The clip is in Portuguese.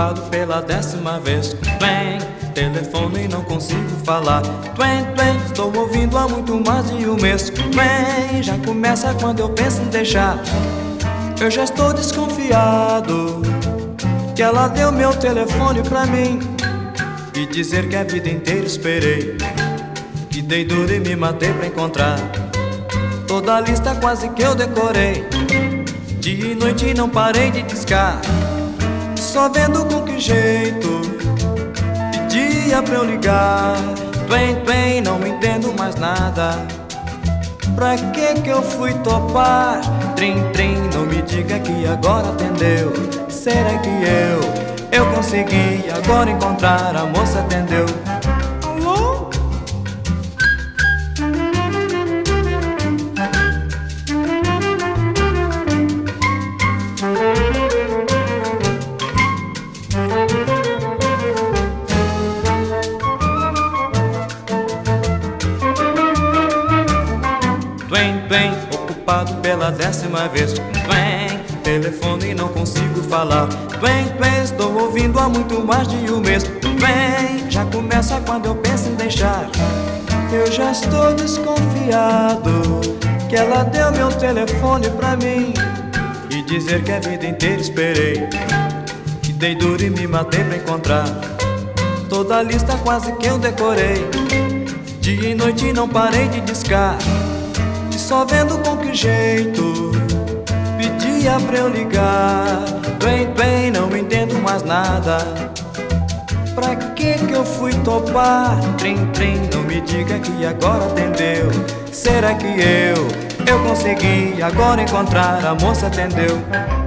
ocupado pela 10ª vez. Twen, telefone e não consigo falar. Twen, twen, estou ouvindo há muito mais de um mês. Twen, já começa quando eu penso em deixar. Eu já estou desconfiado que ela deu meu telefone pra mim e dizer que a vida inteira esperei, que dei duro e me matei pra encontrar. Toda a lista quase que eu decorei, dia e noite não parei de discar, só vendo com que jeito pedia pra eu ligar. Twen, twen, não me entendo mais nada. Pra que eu fui topar? Trim, trim, não me diga que agora atendeu. Será que eu consegui agora encontrar? A moça atendeu. Alô? Twen, twen, ocupado pela 10ª vez. Twen, telefone e não consigo falar. Twen, twen, estou ouvindo há muito mais de um mês. Twen, já começa quando eu penso em deixar. Eu já estou desconfiado que ela deu meu telefone pra mim e dizer que a vida inteira esperei, que dei duro e me matei pra encontrar. Toda a lista quase que eu decorei, dia e noite não parei de discar, só vendo com que jeito pedia pra eu ligar. Twen, twen, não me entendo mais nada. Pra que eu fui topar? Trim, trim, não me diga que agora atendeu. Será que eu consegui agora encontrar? A moça atendeu.